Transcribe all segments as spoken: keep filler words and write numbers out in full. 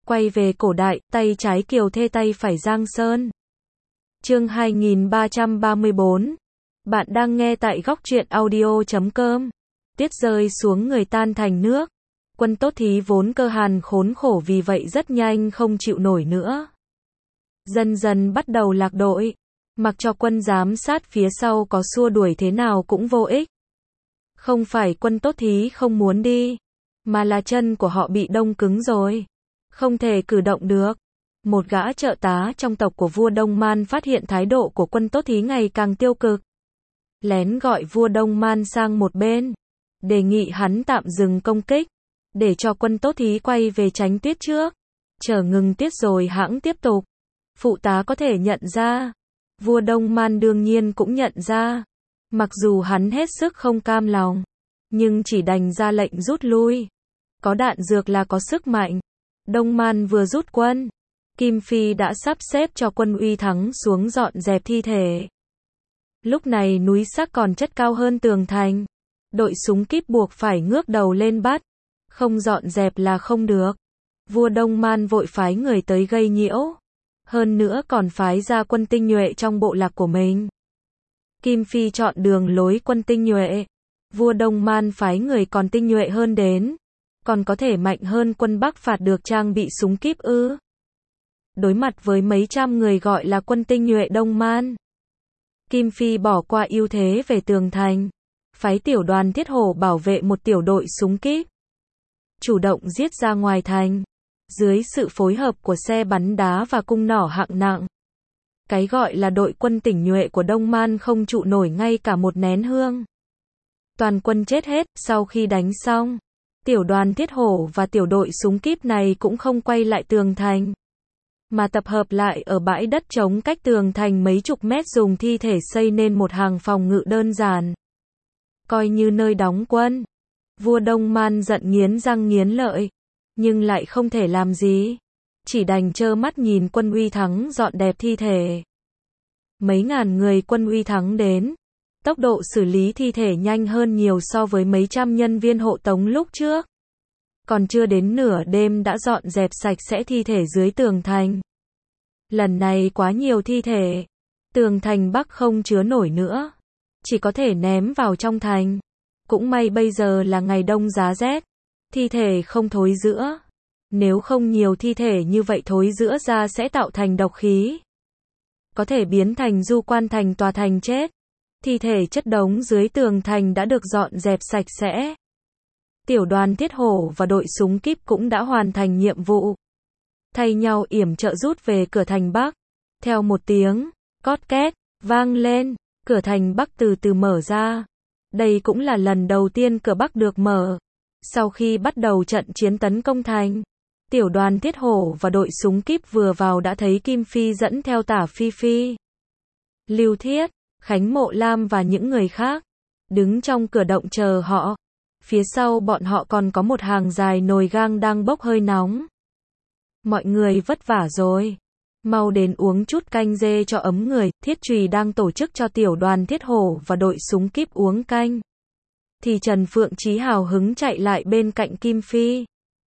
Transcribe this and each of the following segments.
Quay về cổ đại, tay trái Kiều Thê tay phải Giang Sơn. Chương hai nghìn ba trăm ba mươi bốn. Bạn đang nghe tại góc truyện audio chấm com. Tuyết rơi xuống người tan thành nước. Quân Tốt Thí vốn cơ hàn khốn khổ vì vậy rất nhanh không chịu nổi nữa. Dần dần bắt đầu lạc đội. Mặc cho quân giám sát phía sau có xua đuổi thế nào cũng vô ích. Không phải Quân Tốt Thí không muốn đi, mà là chân của họ bị đông cứng rồi. Không thể cử động được. Một gã trợ tá trong tộc của vua Đông Man phát hiện thái độ của Quân Tốt Thí ngày càng tiêu cực. Lén gọi vua Đông Man sang một bên. Đề nghị hắn tạm dừng công kích. Để cho Quân Tốt Thí quay về tránh tuyết trước. Chờ ngừng tuyết rồi hãng tiếp tục. Phụ tá có thể nhận ra. Vua Đông Man đương nhiên cũng nhận ra. Mặc dù hắn hết sức không cam lòng. Nhưng chỉ đành ra lệnh rút lui. Có đạn dược là có sức mạnh. Đông Man vừa rút quân. Kim Phi đã sắp xếp cho quân Uy Thắng xuống dọn dẹp thi thể. Lúc này núi Sắc còn chất cao hơn tường thành. Đội súng kíp buộc phải ngước đầu lên bắt. Không dọn dẹp là không được. Vua Đông Man vội phái người tới gây nhiễu. Hơn nữa còn phái ra quân tinh nhuệ trong bộ lạc của mình. Kim Phi chọn đường lối quân tinh nhuệ. Vua Đông Man phái người còn tinh nhuệ hơn đến. Còn có thể mạnh hơn quân Bắc phạt được trang bị súng kíp ư. Đối mặt với mấy trăm người gọi là quân tinh nhuệ Đông Man. Kim Phi bỏ qua ưu thế về tường thành. Phái tiểu đoàn Thiết Hổ bảo vệ một tiểu đội súng kíp. Chủ động giết ra ngoài thành. Dưới sự phối hợp của xe bắn đá và cung nỏ hạng nặng. Cái gọi là đội quân tinh nhuệ của Đông Man không trụ nổi ngay cả một nén hương. Toàn quân chết hết, sau khi đánh xong. Tiểu đoàn Thiết Hổ và tiểu đội súng kíp này cũng không quay lại tường thành. Mà tập hợp lại ở bãi đất trống cách tường thành mấy chục mét dùng thi thể xây nên một hàng phòng ngự đơn giản. Coi như nơi đóng quân. Vua Đông Man giận nghiến răng nghiến lợi. Nhưng lại không thể làm gì. Chỉ đành trơ mắt nhìn quân Uy Thắng dọn đẹp thi thể. Mấy ngàn người quân Uy Thắng đến. Tốc độ xử lý thi thể nhanh hơn nhiều so với mấy trăm nhân viên hộ tống lúc trước. Còn chưa đến nửa đêm đã dọn dẹp sạch sẽ thi thể dưới tường thành. Lần này quá nhiều thi thể. Tường thành Bắc không chứa nổi nữa. Chỉ có thể ném vào trong thành. Cũng may bây giờ là ngày đông giá rét. Thi thể không thối rữa. Nếu không nhiều thi thể như vậy thối rữa ra sẽ tạo thành độc khí. Có thể biến thành du quan thành tòa thành chết. Thi thể chất đống dưới tường thành đã được dọn dẹp sạch sẽ. Tiểu đoàn Thiết Hổ và đội súng kíp cũng đã hoàn thành nhiệm vụ. Thay nhau yểm trợ rút về cửa thành Bắc. Theo một tiếng, cót két, vang lên, cửa thành Bắc từ từ mở ra. Đây cũng là lần đầu tiên cửa Bắc được mở. Sau khi bắt đầu trận chiến tấn công thành, tiểu đoàn Thiết Hổ và đội súng kíp vừa vào đã thấy Kim Phi dẫn theo Tả Phi Phi, Lưu Thiết, Khánh Mộ Lam và những người khác. Đứng trong cửa động chờ họ. Phía sau bọn họ còn có một hàng dài nồi gang đang bốc hơi nóng. Mọi người vất vả rồi. Mau đến uống chút canh dê cho ấm người. Thiết Trùy đang tổ chức cho tiểu đoàn Thiết Hổ và đội súng kíp uống canh. Thì Trần Phượng Chí hào hứng chạy lại bên cạnh Kim Phi.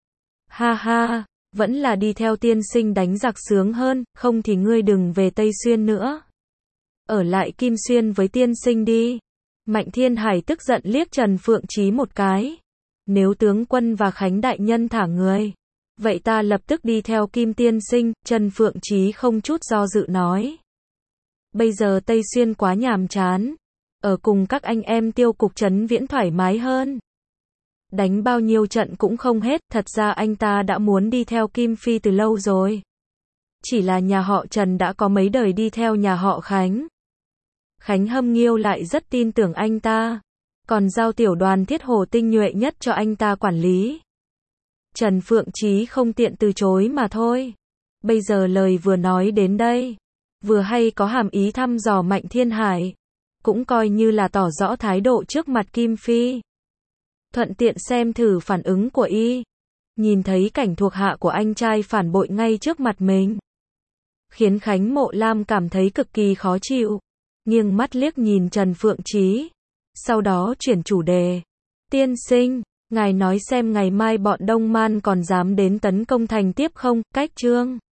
Ha ha, vẫn là đi theo tiên sinh đánh giặc sướng hơn, không thì ngươi đừng về Tây Xuyên nữa. Ở lại Kim Xuyên với tiên sinh đi. Mạnh Thiên Hải tức giận liếc Trần Phượng Chí một cái. Nếu tướng quân và Khánh đại nhân thả người, vậy ta lập tức đi theo Kim tiên sinh. Trần Phượng Chí không chút do dự nói. Bây giờ Tây Xuyên quá nhàm chán. Ở cùng các anh em Tiêu Cục Trấn Viễn thoải mái hơn. Đánh bao nhiêu trận cũng không hết. Thật ra anh ta đã muốn đi theo Kim Phi từ lâu rồi. Chỉ là nhà họ Trần đã có mấy đời đi theo nhà họ Khánh. Khánh Hâm Nghiêu lại rất tin tưởng anh ta. Còn giao tiểu đoàn Thiết Hổ tinh nhuệ nhất cho anh ta quản lý. Trần Phượng Chí không tiện từ chối mà thôi. Bây giờ lời vừa nói đến đây. Vừa hay có hàm ý thăm dò Mạnh Thiên Hải. Cũng coi như là tỏ rõ thái độ trước mặt Kim Phi. Thuận tiện xem thử phản ứng của y. Nhìn thấy cảnh thuộc hạ của anh trai phản bội ngay trước mặt mình. Khiến Khánh Mộ Lam cảm thấy cực kỳ khó chịu. Nghiêng mắt liếc nhìn Trần Phượng Chí. Sau đó chuyển chủ đề. Tiên sinh, Ngài nói xem ngày mai bọn Đông Man còn dám đến tấn công thành tiếp không, cách chương.